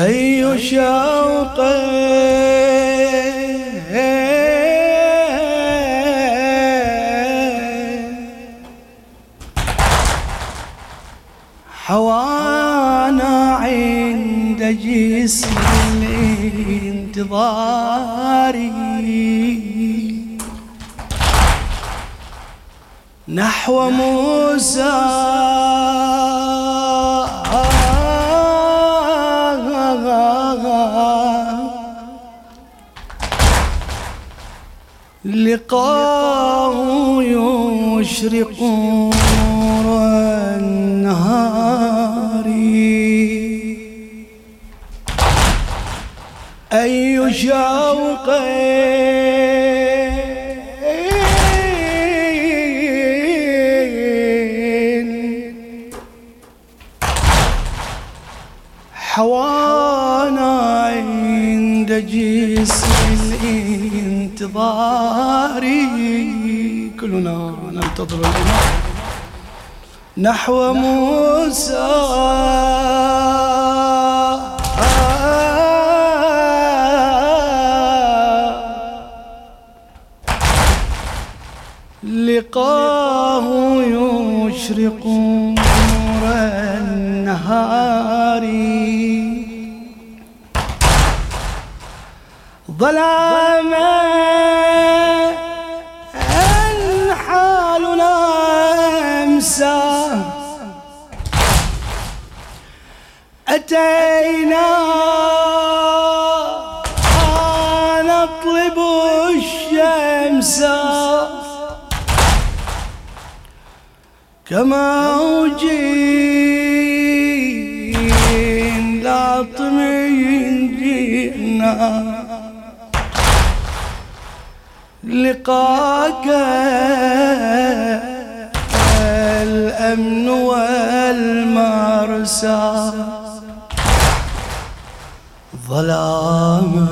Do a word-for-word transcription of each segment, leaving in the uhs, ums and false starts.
أي شوق حوانا عند جسم الانتظار نحو موسى لقاه يشرق نور النهار أي شوق حوانا عند جسم الانتظار كلنا ننتظر الإمام نحو موسى لقاه يشرق نور النهار ظلاما أن حالنا أمسى أتينا نطلب الشمس كموج لاطم جئنا لقاك الأمن والمرسى ظلاما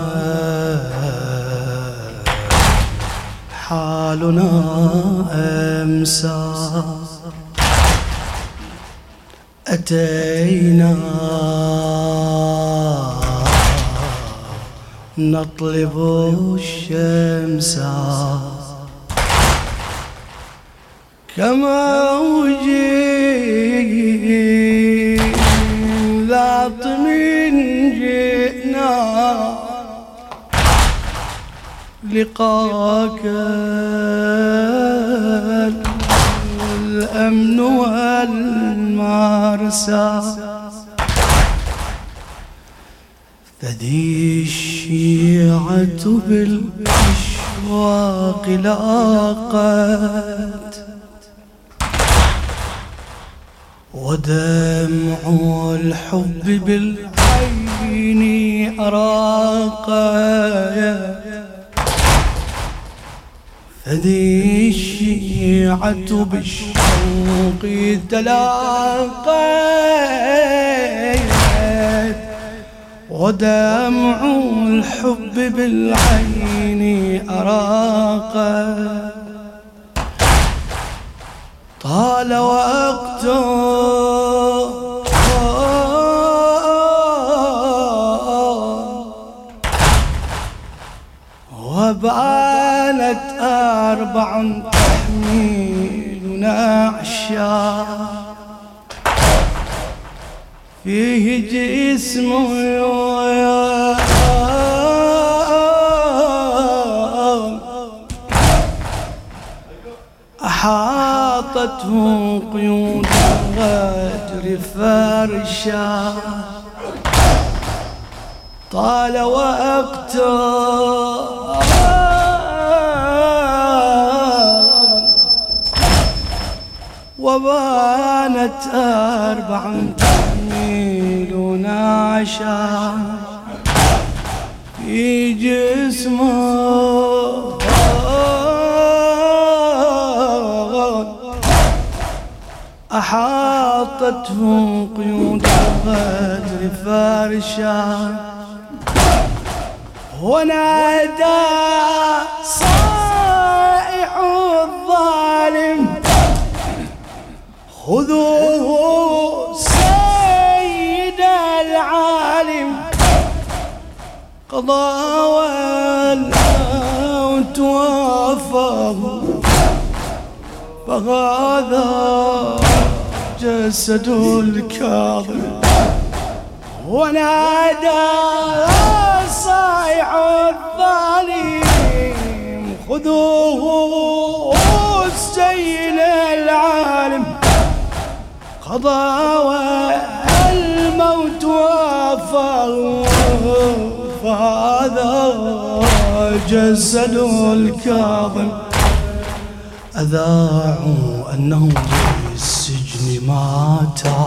حالنا أمسى أتينا نطلب الشمس كموج لاطم جئنا لقاك الأمن والمرسى فدي الشيعة بالأشواق لاقت ودمع الحب بالعين أراقت فدي الشيعة بالشوق تلاقت ودمع الحب بالعين أراقت طال وقته وبانت أربع تحميلنا عشا فيه جسمه أحاطته قيود الغدر فرشا طال وقته وبانت أربع تحميلنا عشا في جسمه أحاطته قيود الغدر فرشا ونادى صائح الظالم خذوه سيد العالم قضى والموت وافاه فهذا جسد الكاظم ونادى صايع الظالم خذوه السيل العالم قضى والموت وافاه فهذا جسد الكاظم أذاعوا أنه بالسجن ماتا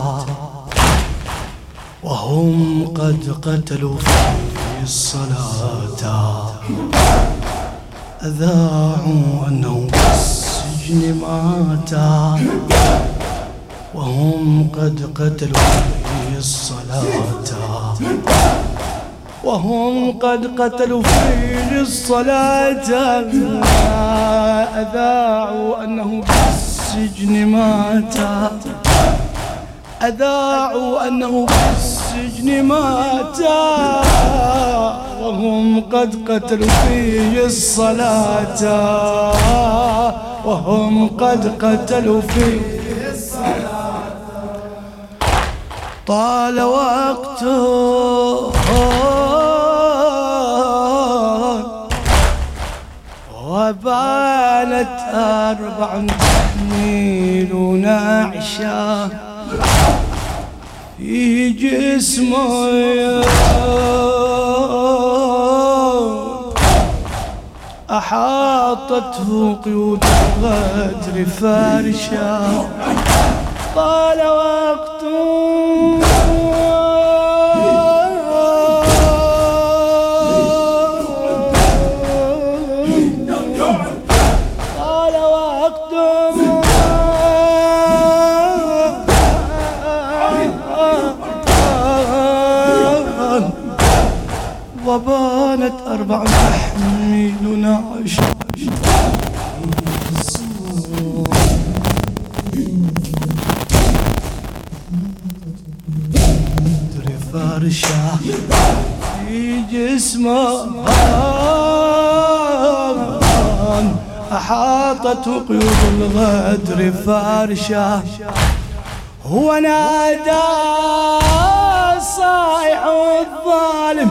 وهم قد قتلوا فيه الصلاة أذاعوا أنه بالسجن ماتا وهم قد قتلوا فيه الصلاة وهم قد قتلوا فيه الصلاة أذاعوا أنه بالسجن ماتا أذاعوا أنه بالسجن ماتا وهم قد قتلوا فيه الصلاة وهم قد قتلوا فيه الصلاة طال وقته وبانت أربع تحميل نعشا في جسمه أحاطته قيود الغدر فارشا طال وقته طال وقته وبانت أربع تحميل نعشا فارشة في جسمه أحاطته قيود الغدر فارشة هو نادى صايع الظالم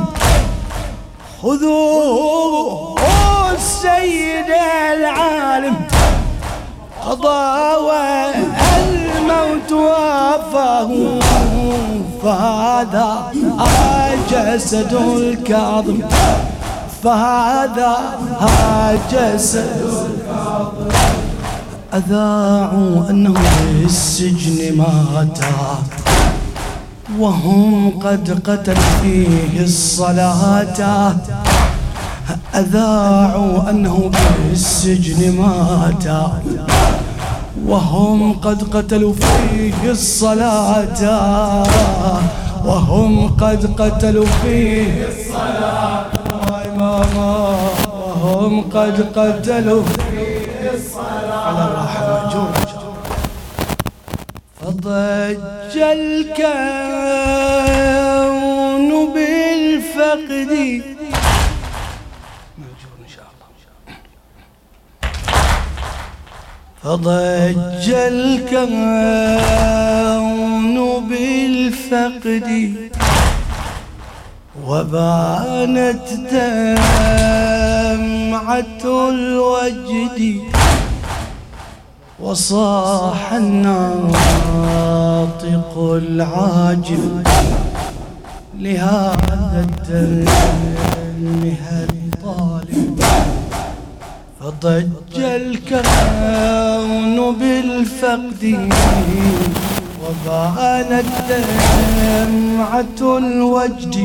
خذوه السيد العالم قضى والموت وافاه فهذا جسد الكاظم فهذا جسد الكاظم أذاعوا أنه بالسجن ماتا وهم قد قتلوا فيه الصلاة أذاعوا أنه بالسجن ماتا وهم قد قتلوا فيه الصلاة وهم قد قتلوا فيه الصلاة وهم قد قتلوا فيه الصلاة على الرحمة جورج فضج الكون بالفقد فضج الكون بالفقد وبانت دمعة الوجد وصاح الناطق العاجب لهذا الدم هل طالب فضج الكون بالفقد وبانت دمعة الوجد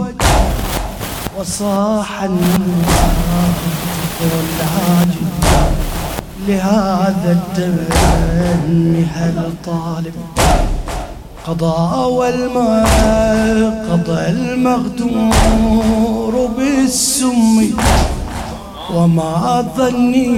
وصاح الناطق العاجب لهذا الدم هل طالب قضى والماء قضى المغدور بالسم وما ظني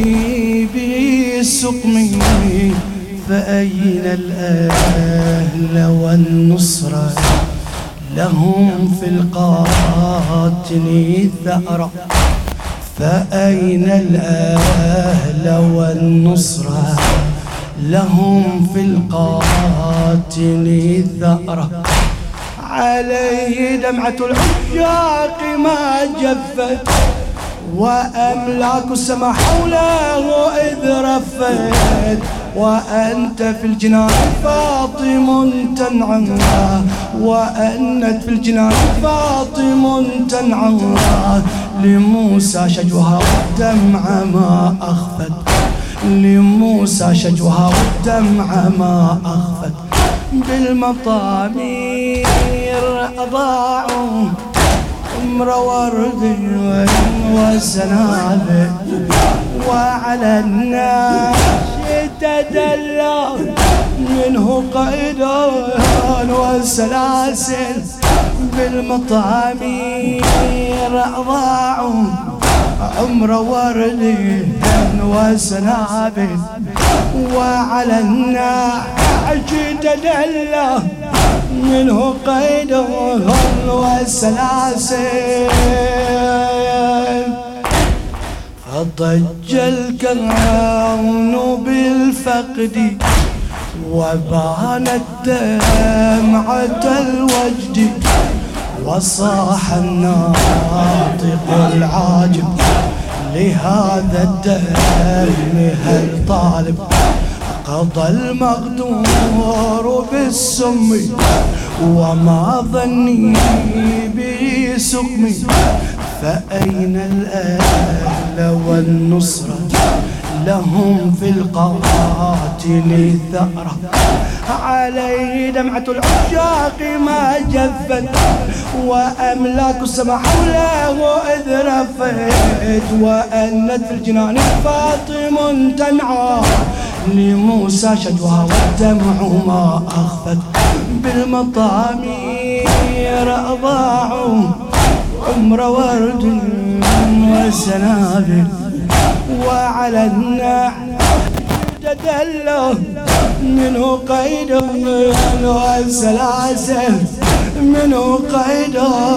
بسقمي فأين الأهل والنصرة لهم في القاتل ثأرة، فأين الأهل والنصرة؟ لهم في القاتل ثأرة، عليه دمعة العشاق ما جفت، وأملاك السما حوله إذ رفت، وأنت في الجنان فاطم تنعم، وأنت في الجنان فاطم تنعم، لموسى شجوها والدمع ما أخفت، لموسى شجوها والدمع ما أخفت، بالمطامير أضاعوا عمر ورد والسنابل، وعلى الناس تدلى منه قيد والسلاسل، بالمطامير أضاعوا عمر ورد والسنابل، وعلى الناس تدلى منه قيد والسلاسل، فضج الكون بالفقد، وبانت دمعة الوجد، وصاح الناطق العاجب لهذا الدم هل طالب؟ قضى المقدور بالسم، وما ظني بسقمي، فأين الأهل والنصرة؟ لهم في القاتل ثأرة، عليه دمعة العشاق ما جفت، وأملاك السما حوله إذ رفت، وأنت في الجنان فاطم تنعى، لموسى شجوها والدمع ما أخفت، بالمطامير أضاعوا عمر ورد والسنابل، وعلى النعل تدلى منه قيد والسلاسل، منه قيد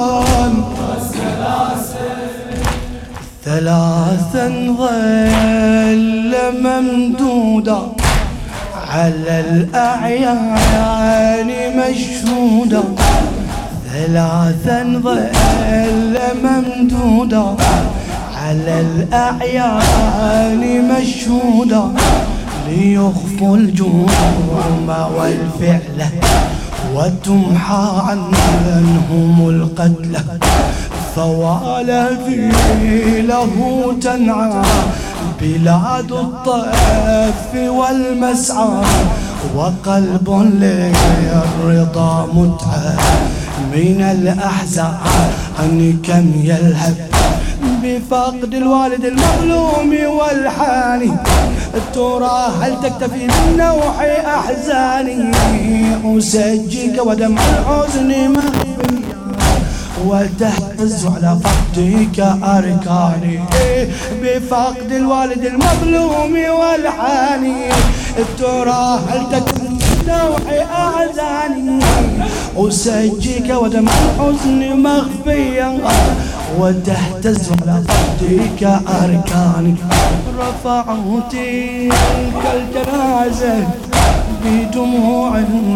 ثلاثا ظل ممدودا على الأعيان مشهودا، ثلاثا ظل ممدودا على الأعيان مشهودا، ليخفوا الجرم والفعل وتمحى عنهم القتل، فوالذي له تنعى بلاد الطيف والمسعى، وقلب للرضا متعى من الأحزان كم يلهب، بفقد الوالد المظلوم والحاني، ترى هل تكتفي من نوح أحزاني؟ أسجيك ودمع الحزن مهبي، وتهتز على فقدك أركاني، بفقد الوالد المظلوم والحاني، ترى هل تكتفي من نوح أحزاني؟ أسجيك ودمع الحزن مخفيا، وتهتز على فقدك أركانك، رفعوا تلك الجنازة بدموع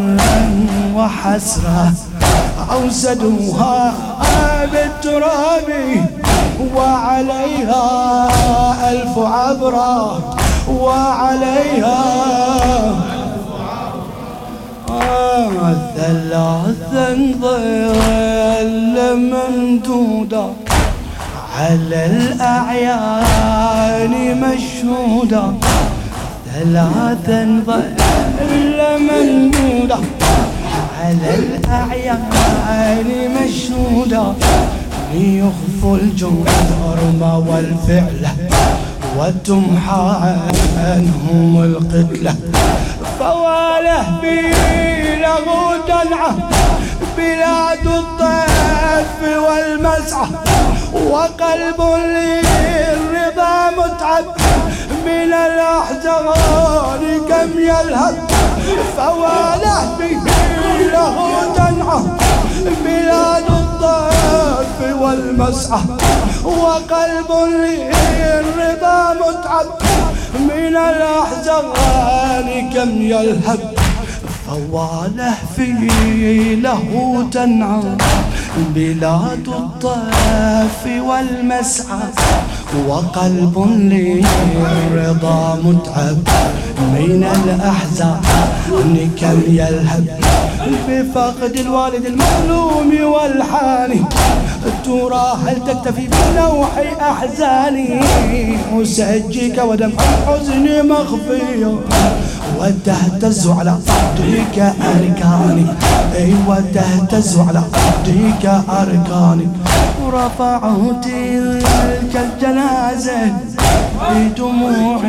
وحسرة، أوسدوها بالتراب، وعليها ألف عبرة، وعليها آه ثلاثا ظل ممدودا على الأعيان مشهودا، ثلاثا ظل ممدودا على الأعيان مشهودا، ليخفوا الجرم والفعل وتمحى عنهم القتلة، فواله بي له دلعة بلاد الطيف والمسعى، وقلب للرضا متعب من الأحزان كم يلهب، فواله به له دنعة بلاد الطرف والمسعى وقلب للرضا متعب من الأحزان كم يلهب فواله في له تنعى بلاد الطرف والمسعى وقلب للرضا متعب من الأحزان كم يلهب بفقد الوالد المظلوم والحاني ترى هل تكتفي بنوح أحزاني أسجيك ودمع الحزن مخفي وتهتز على أرضك أركاني أي وتهتز على أرضك أركاني ورفعوا تلك الجنازة بدموع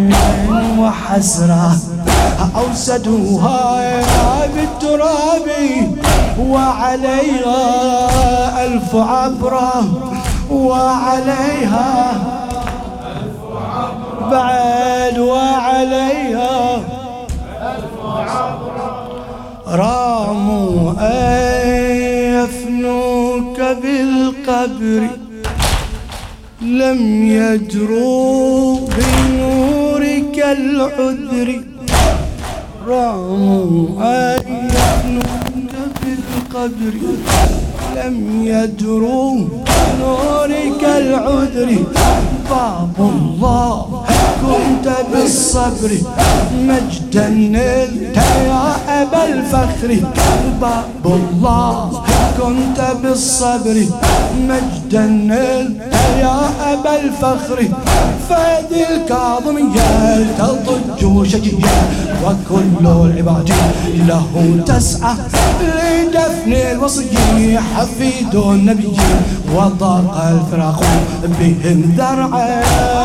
وحسرة أوسدوها بالتراب وعليها ألف عبرة وعليها بعد وعليها راموا أن يفنوك بالقبر لم يجروا بنورك العذر راموا أن يفنوك بالقبر لم يجروا بنورك العذر باب الله كنت بالصبر مجدا نلت يا أبا الفخر باب الله كنت بالصبر مجدا نلت يا أبا الفخر فهذه الكاظمية تضج شجية وكل العباد له تسعى لدفن الوصي حفيد النبي وضاق الفراق بهم ذرعا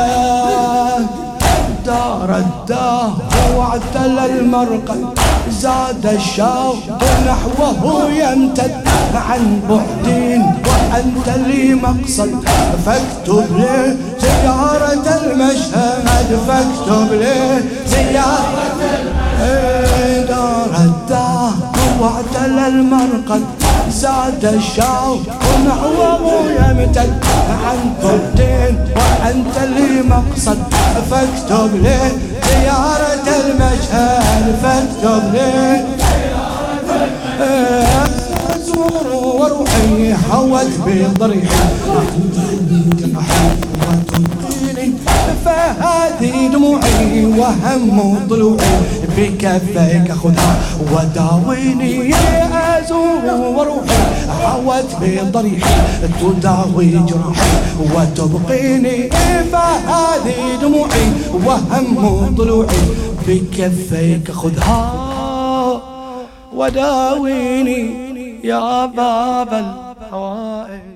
دار الدار واعتل المرقد زاد الشوق نحوه يمتد عن بعد وأنت لي مقصد فاكتب لي زيارة المشهد فاكتب لي زيارة المشهد دار الدار واعتل المرقد زاد الشوق نحوه يمتد عن بعد وأنت لي مقصد فاكتب لي زيارة المشهد فاكتب لي أزور وروحي حوت بضريحي وتنقيني فهذه دموعي وهم ضلوعي بكفيك خذها وداويني أزور وروحي حوت بضريحي تداوي جراحي وتبقيني فهذه دموعي وهم ضلوعي بكفيك خذها وداويني يا باب الحوائج.